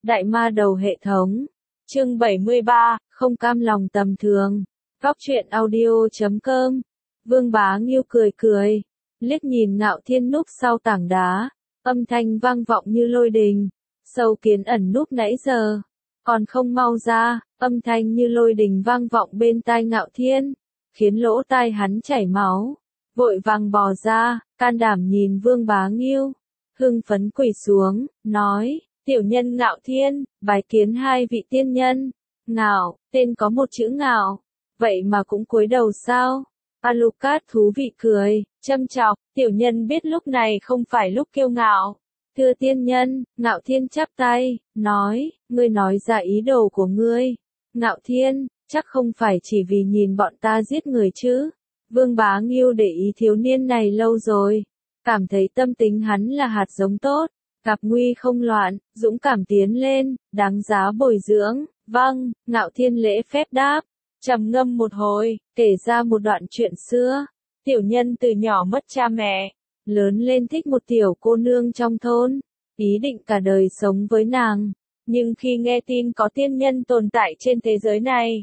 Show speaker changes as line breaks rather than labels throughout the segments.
Đại ma đầu hệ thống. Chương 73, không cam lòng tầm thường. Góc truyện audio.com. Vương Bá Nghiêu cười cười, liếc nhìn Ngạo Thiên núp sau tảng đá, âm thanh vang vọng như lôi đình. Sâu Kiến ẩn núp nãy giờ, còn không mau ra, âm thanh như lôi đình vang vọng bên tai Ngạo Thiên, khiến lỗ tai hắn chảy máu. Vội vàng bò ra, can đảm nhìn Vương Bá Nghiêu, hưng phấn quỳ xuống, nói: Tiểu nhân Ngạo Thiên, bái kiến hai vị tiên nhân. Ngạo, tên có một chữ Ngạo, vậy mà cũng cúi đầu sao? Alucard thú vị cười, châm chọc, tiểu nhân biết lúc này không phải lúc kiêu ngạo. Thưa tiên nhân, Ngạo Thiên chắp tay, nói: ngươi nói ra ý đồ của ngươi. Ngạo Thiên, chắc không phải chỉ vì nhìn bọn ta giết người chứ? Vương Bá Nghiêu để ý thiếu niên này lâu rồi, cảm thấy tâm tính hắn là hạt giống tốt, gặp nguy không loạn, dũng cảm tiến lên, đáng giá bồi dưỡng. Vâng, Ngạo Thiên lễ phép đáp, trầm ngâm một hồi, kể ra một đoạn chuyện xưa. Tiểu nhân từ nhỏ mất cha mẹ, lớn lên thích một tiểu cô nương trong thôn, ý định cả đời sống với nàng, nhưng khi nghe tin có tiên nhân tồn tại trên thế giới này,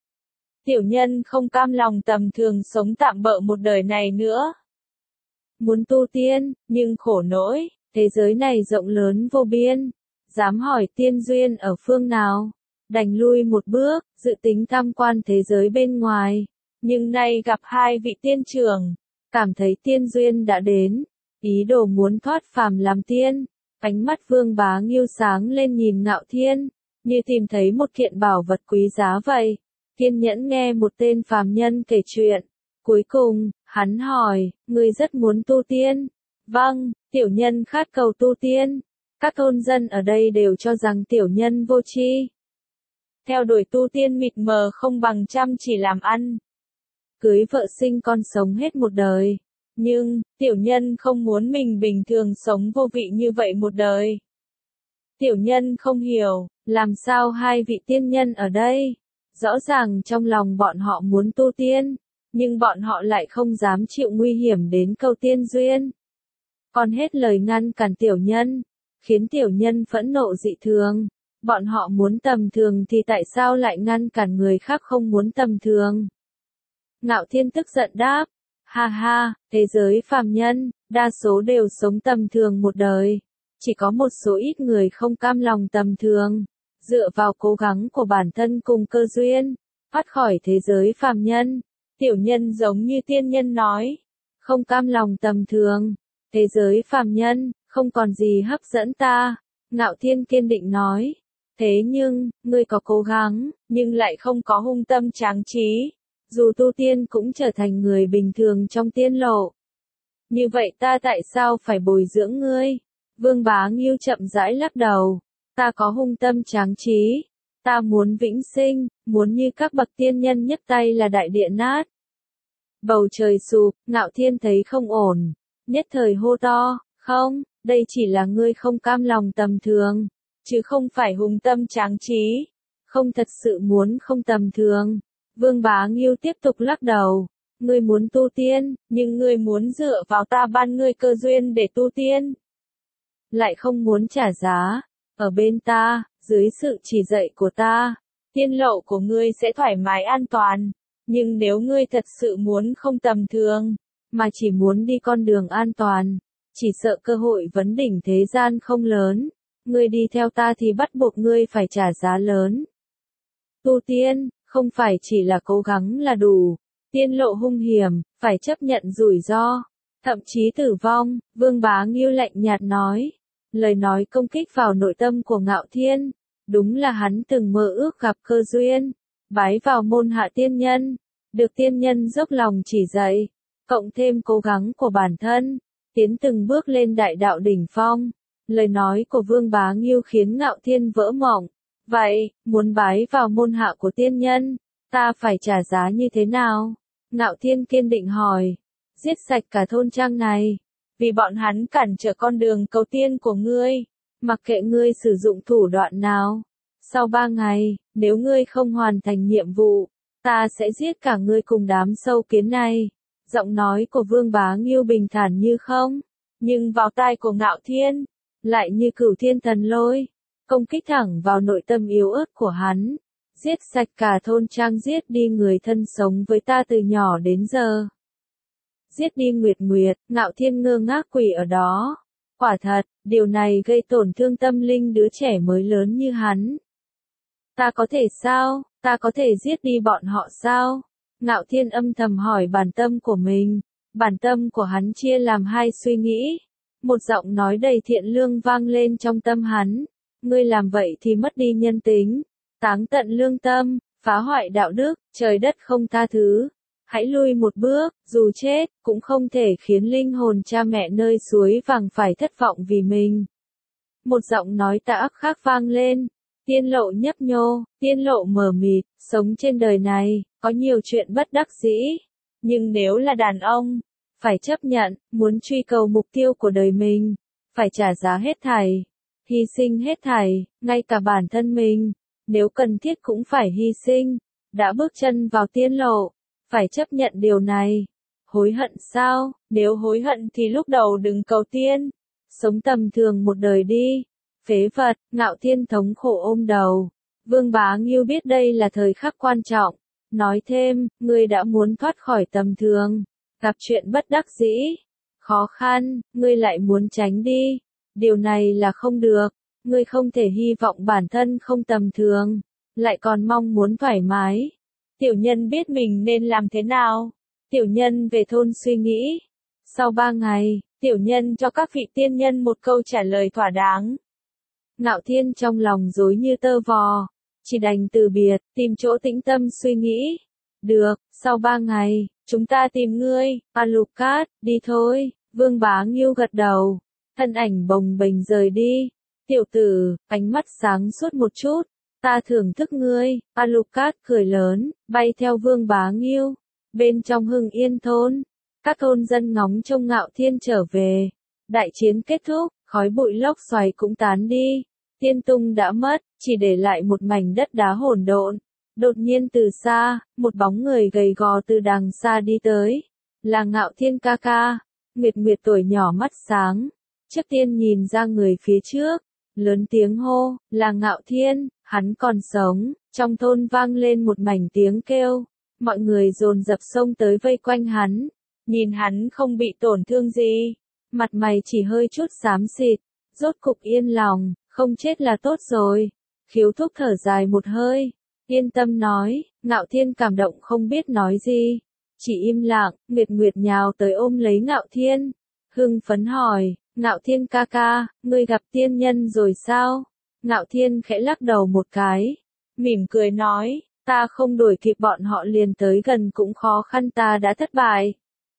tiểu nhân không cam lòng tầm thường sống tạm bợ một đời này nữa. Muốn tu tiên, nhưng khổ nỗi, thế giới này rộng lớn vô biên, dám hỏi tiên duyên ở phương nào, đành lui một bước, dự tính tham quan thế giới bên ngoài, nhưng nay gặp hai vị tiên trưởng, cảm thấy tiên duyên đã đến, ý đồ muốn thoát phàm làm tiên. Ánh mắt Vương Bá Nghiêu sáng lên nhìn Ngạo Thiên, như tìm thấy một kiện bảo vật quý giá vậy. Kiên nhẫn nghe một tên phàm nhân kể chuyện, cuối cùng, hắn hỏi: ngươi rất muốn tu tiên? Vâng, tiểu nhân khát cầu tu tiên. Các thôn dân ở đây đều cho rằng tiểu nhân vô tri, theo đuổi tu tiên mịt mờ không bằng chăm chỉ làm ăn, cưới vợ sinh con sống hết một đời. Nhưng, tiểu nhân không muốn mình bình thường sống vô vị như vậy một đời. Tiểu nhân không hiểu, làm sao hai vị tiên nhân ở đây, rõ ràng trong lòng bọn họ muốn tu tiên, nhưng bọn họ lại không dám chịu nguy hiểm đến cầu tiên duyên. Còn hết lời ngăn cản tiểu nhân, khiến tiểu nhân phẫn nộ dị thường. Bọn họ muốn tầm thường thì tại sao lại ngăn cản người khác không muốn tầm thường? Ngạo Thiên tức giận đáp: ha ha, thế giới phàm nhân, đa số đều sống tầm thường một đời. Chỉ có một số ít người không cam lòng tầm thường, dựa vào cố gắng của bản thân cùng cơ duyên, thoát khỏi thế giới phàm nhân. Tiểu nhân giống như tiên nhân nói, không cam lòng tầm thường, thế giới phàm nhân, không còn gì hấp dẫn ta. Ngạo Thiên kiên định nói, thế nhưng, ngươi có cố gắng, nhưng lại không có hung tâm tráng trí. Dù tu tiên cũng trở thành người bình thường trong tiên lộ. Như vậy ta tại sao phải bồi dưỡng ngươi? Vương Bá Nghiêu chậm rãi lắc đầu. Ta có hung tâm tráng trí. Ta muốn vĩnh sinh, muốn như các bậc tiên nhân nhấc tay là đại địa nát. Bầu trời sụp, Ngạo Thiên thấy không ổn. Nhất thời hô to, không, đây chỉ là ngươi không cam lòng tầm thường, chứ không phải hung tâm tráng trí. Không thật sự muốn không tầm thường. Vương Bá Nghiêu tiếp tục lắc đầu, ngươi muốn tu tiên, nhưng ngươi muốn dựa vào ta ban ngươi cơ duyên để tu tiên. Lại không muốn trả giá, ở bên ta, dưới sự chỉ dạy của ta, tiên lộ của ngươi sẽ thoải mái an toàn. Nhưng nếu ngươi thật sự muốn không tầm thường, mà chỉ muốn đi con đường an toàn, chỉ sợ cơ hội vấn đỉnh thế gian không lớn, ngươi đi theo ta thì bắt buộc ngươi phải trả giá lớn. Tu tiên không phải chỉ là cố gắng là đủ, tiên lộ hung hiểm, phải chấp nhận rủi ro, thậm chí tử vong. Vương Bá Nghiêu lạnh nhạt nói, lời nói công kích vào nội tâm của Ngạo Thiên. Đúng là hắn từng mơ ước gặp cơ duyên, bái vào môn hạ tiên nhân, được tiên nhân dốc lòng chỉ dạy, cộng thêm cố gắng của bản thân, tiến từng bước lên đại đạo đỉnh phong. Lời nói của Vương Bá Nghiêu khiến Ngạo Thiên vỡ mộng. Vậy, muốn bái vào môn hạ của tiên nhân, ta phải trả giá như thế nào? Ngạo Thiên kiên định hỏi. Giết sạch cả thôn trang này, vì bọn hắn cản trở con đường cầu tiên của ngươi, mặc kệ ngươi sử dụng thủ đoạn nào. Sau 3 ngày, nếu ngươi không hoàn thành nhiệm vụ, ta sẽ giết cả ngươi cùng đám sâu kiến này. Giọng nói của Vương Bá Nghiêu bình thản như không, nhưng vào tai của Ngạo Thiên, lại như cửu thiên thần lôi. công kích thẳng vào nội tâm yếu ớt của hắn. Giết sạch cả thôn trang, giết đi người thân sống với ta từ nhỏ đến giờ. Giết đi Nguyệt Nguyệt, Ngạo Thiên ngơ ngác quỳ ở đó. Quả thật, điều này gây tổn thương tâm linh đứa trẻ mới lớn như hắn. Ta có thể sao? Ta có thể giết đi bọn họ sao? Ngạo Thiên âm thầm hỏi bản tâm của mình. Bản tâm của hắn chia làm hai suy nghĩ. Một giọng nói đầy thiện lương vang lên trong tâm hắn. Ngươi làm vậy thì mất đi nhân tính, táng tận lương tâm, phá hoại đạo đức, trời đất không tha thứ. Hãy lui một bước, dù chết, cũng không thể khiến linh hồn cha mẹ nơi suối vàng phải thất vọng vì mình. Một giọng nói tà ác khác vang lên. Tiên Lộ nhấp nhô, Tiên Lộ mờ mịt, sống trên đời này, có nhiều chuyện bất đắc dĩ. Nhưng nếu là đàn ông, phải chấp nhận, muốn truy cầu mục tiêu của đời mình, phải trả giá hết thảy, hy sinh hết thảy, ngay cả bản thân mình, nếu cần thiết cũng phải hy sinh. Đã bước chân vào tiên lộ, phải chấp nhận điều này. Hối hận sao? Nếu hối hận thì lúc đầu đừng cầu tiên. Sống tầm thường một đời đi. Phế vật, Ngạo Thiên thống khổ ôm đầu. Vương Bá Ngưu biết đây là thời khắc quan trọng. Nói thêm, ngươi đã muốn thoát khỏi tầm thường. Gặp chuyện bất đắc dĩ, khó khăn, ngươi lại muốn tránh đi. Điều này là không được. Ngươi không thể hy vọng bản thân không tầm thường, lại còn mong muốn thoải mái. Tiểu nhân biết mình nên làm thế nào. Tiểu nhân về thôn suy nghĩ. Sau 3 ngày, tiểu nhân cho các vị tiên nhân một câu trả lời thỏa đáng. Ngạo Thiên trong lòng rối như tơ vò, chỉ đành từ biệt, tìm chỗ tĩnh tâm suy nghĩ. Được, sau 3 ngày, chúng ta tìm ngươi, Alucard, đi thôi. Vương Bá Ngưu gật đầu, thân ảnh bồng bềnh rời đi. Tiểu tử, ánh mắt sáng suốt một chút, ta thưởng thức ngươi. Alucard cười lớn, bay theo Vương Bá Ngưu. Bên trong Hưng Yên thôn, các thôn dân ngóng trông Ngạo Thiên trở về. Đại chiến kết thúc, khói bụi lốc xoáy cũng tán đi. Tiên tung đã mất, chỉ để lại một mảnh đất đá hỗn độn. Đột nhiên từ xa, một bóng người gầy gò từ đằng xa đi tới. Là Ngạo Thiên ca ca. Nguyệt Nguyệt tuổi nhỏ mắt sáng, trước tiên nhìn ra người phía trước, lớn tiếng hô, là Ngạo Thiên, hắn còn sống. Trong thôn vang lên một mảnh tiếng kêu, mọi người dồn dập xông tới vây quanh hắn, nhìn hắn không bị tổn thương gì, mặt mày chỉ hơi chút xám xịt, rốt cục yên lòng, không chết là tốt rồi. Khiếu Thúc thở dài một hơi, yên tâm nói. Ngạo Thiên cảm động không biết nói gì, chỉ im lặng. Nguyệt Nguyệt nhào tới ôm lấy Ngạo Thiên, hưng phấn hỏi, Ngạo Thiên ca ca, ngươi gặp tiên nhân rồi sao? Ngạo Thiên khẽ lắc đầu một cái, mỉm cười nói, ta không đuổi kịp bọn họ liền tới gần cũng khó khăn, ta đã thất bại.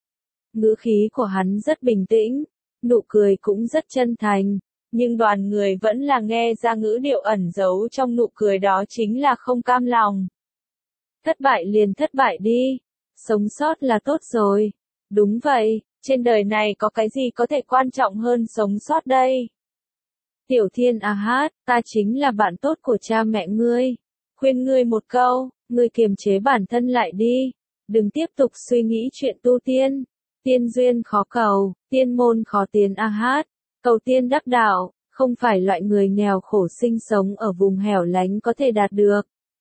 Ngữ khí của hắn rất bình tĩnh, nụ cười cũng rất chân thành, nhưng đoàn người vẫn là nghe ra ngữ điệu ẩn giấu trong nụ cười đó chính là không cam lòng. Thất bại liền thất bại đi, sống sót là tốt rồi. Đúng vậy, trên đời này có cái gì có thể quan trọng hơn sống sót đây? Tiểu Thiên à hát, ta chính là bạn tốt của cha mẹ ngươi. Khuyên ngươi một câu, ngươi kiềm chế bản thân lại đi. Đừng tiếp tục suy nghĩ chuyện tu tiên. Tiên duyên khó cầu, tiên môn khó tiến a hát. Cầu tiên đắc đạo, không phải loại người nghèo khổ sinh sống ở vùng hẻo lánh có thể đạt được.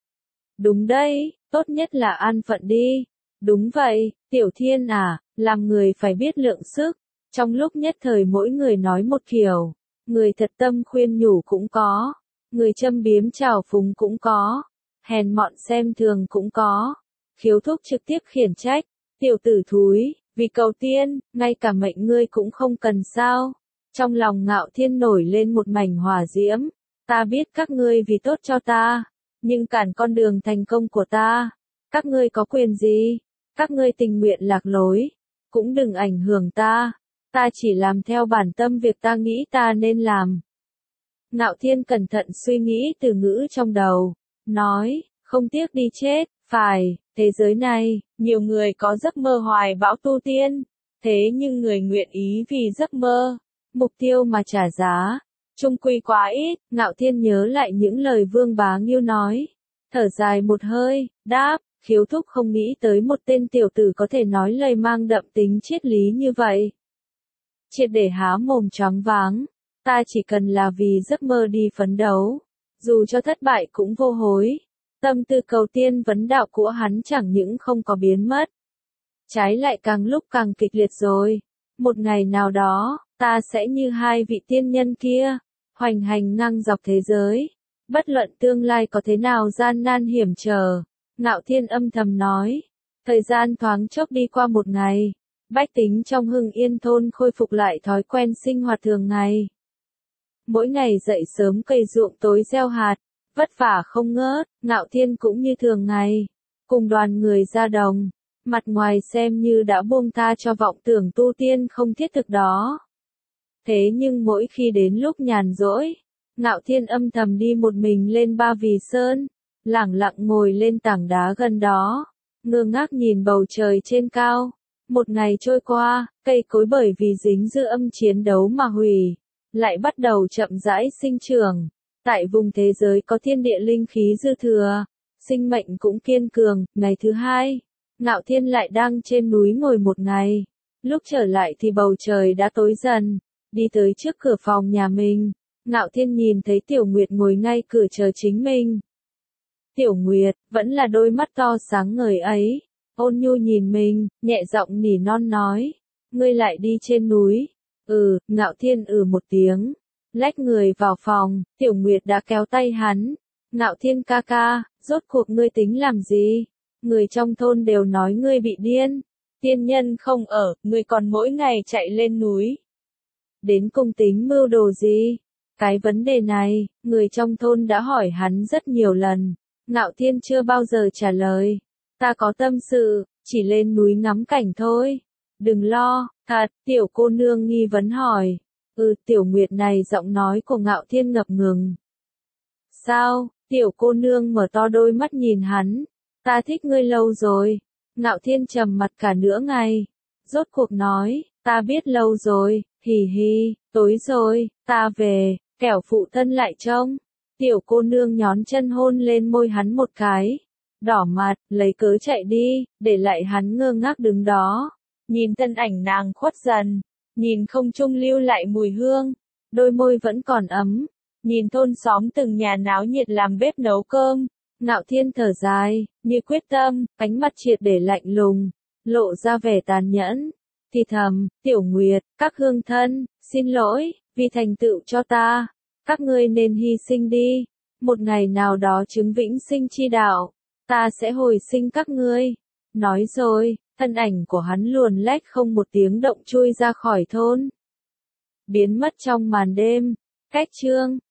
Đúng đấy, tốt nhất là an phận đi. Đúng vậy, Tiểu Thiên à, làm người phải biết lượng sức. Trong lúc nhất thời mỗi người nói một kiểu, người thật tâm khuyên nhủ cũng có, người châm biếm trào phúng cũng có, hèn mọn xem thường cũng có. Khiếu Thúc trực tiếp khiển trách, tiểu tử thúi, vì cầu tiên, ngay cả mệnh ngươi cũng không cần sao? Trong lòng Ngạo Thiên nổi lên một mảnh hỏa diễm, ta biết các ngươi vì tốt cho ta, nhưng cản con đường thành công của ta, các ngươi có quyền gì? Các ngươi tình nguyện lạc lối, cũng đừng ảnh hưởng ta. Ta chỉ làm theo bản tâm việc ta nghĩ ta nên làm. Ngạo Thiên cẩn thận suy nghĩ từ ngữ trong đầu, nói, không tiếc đi chết, phải, thế giới này, nhiều người có giấc mơ hoài bão tu tiên, thế nhưng người nguyện ý vì giấc mơ, mục tiêu mà trả giá, chung quy quá ít. Ngạo Thiên nhớ lại những lời Vương Bá Ngưu nói, thở dài một hơi, đáp, Khiếu Thúc không nghĩ tới một tên tiểu tử có thể nói lời mang đậm tính triết lý như vậy. Triệt để há mồm choáng váng, ta chỉ cần là vì giấc mơ đi phấn đấu, dù cho thất bại cũng vô hối. Tâm tư cầu tiên vấn đạo của hắn chẳng những không có biến mất, trái lại càng lúc càng kịch liệt rồi. Một ngày nào đó, ta sẽ như hai vị tiên nhân kia, hoành hành ngang dọc thế giới. Bất luận tương lai có thế nào gian nan hiểm trở, Ngạo Thiên âm thầm nói. Thời gian thoáng chốc đi qua một ngày, bách tính trong Hưng Yên thôn khôi phục lại thói quen sinh hoạt thường ngày. Mỗi ngày dậy sớm cày ruộng tối gieo hạt, vất vả không ngớt. Ngạo Thiên cũng như thường ngày, cùng đoàn người ra đồng, mặt ngoài xem như đã buông tha cho vọng tưởng tu tiên không thiết thực đó. Thế nhưng mỗi khi đến lúc nhàn rỗi, Ngạo Thiên âm thầm đi một mình lên Ba Vì Sơn, lẳng lặng ngồi lên tảng đá gần đó, ngơ ngác nhìn bầu trời trên cao. Một ngày trôi qua, cây cối bởi vì dính dư âm chiến đấu mà hủy, lại bắt đầu chậm rãi sinh trưởng. Tại vùng thế giới có thiên địa linh khí dư thừa, sinh mệnh cũng kiên cường. Ngày thứ hai, Ngạo Thiên lại đang trên núi ngồi một ngày. Lúc trở lại thì bầu trời đã tối dần. Đi tới trước cửa phòng nhà mình, Ngạo Thiên nhìn thấy Tiểu Nguyệt ngồi ngay cửa chờ chính mình. Tiểu Nguyệt, vẫn là đôi mắt to sáng ngời ấy, ôn nhu nhìn mình, nhẹ giọng nỉ non nói. Ngươi lại đi trên núi. Ngạo Thiên một tiếng, lách người vào phòng. Tiểu Nguyệt đã kéo tay hắn. Ngạo Thiên ca ca, rốt cuộc ngươi tính làm gì? Người trong thôn đều nói ngươi bị điên. Tiên nhân không ở, ngươi còn mỗi ngày chạy lên núi. Đến cùng tính mưu đồ gì? Cái vấn đề này, người trong thôn đã hỏi hắn rất nhiều lần. Ngạo Thiên chưa bao giờ trả lời. Ta có tâm sự, chỉ lên núi ngắm cảnh thôi. Đừng lo, thật. Tiểu cô nương nghi vấn hỏi. Tiểu Nguyệt này giọng nói của Ngạo Thiên ngập ngừng. Sao? Tiểu cô nương mở to đôi mắt nhìn hắn. Ta thích ngươi lâu rồi. Ngạo Thiên trầm mặt cả nửa ngày. Rốt cuộc nói, ta biết lâu rồi, hì hì, tối rồi, ta về, kẻo phụ thân lại trông. Tiểu cô nương nhón chân hôn lên môi hắn một cái. Đỏ mặt, lấy cớ chạy đi, để lại hắn ngơ ngác đứng đó. Nhìn thân ảnh nàng khuất dần, nhìn không trung lưu lại mùi hương, đôi môi vẫn còn ấm. Nhìn thôn xóm từng nhà náo nhiệt làm bếp nấu cơm. Ngạo Thiên thở dài, như quyết tâm, ánh mắt triệt để lạnh lùng, lộ ra vẻ tàn nhẫn. Thì thầm, Tiểu Nguyệt, các hương thân, xin lỗi, vì thành tựu cho ta, các ngươi nên hy sinh đi. Một ngày nào đó chứng vĩnh sinh chi đạo, ta sẽ hồi sinh các ngươi. Nói rồi, thân ảnh của hắn luồn lách không một tiếng động chui ra khỏi thôn, biến mất trong màn đêm. Cách chương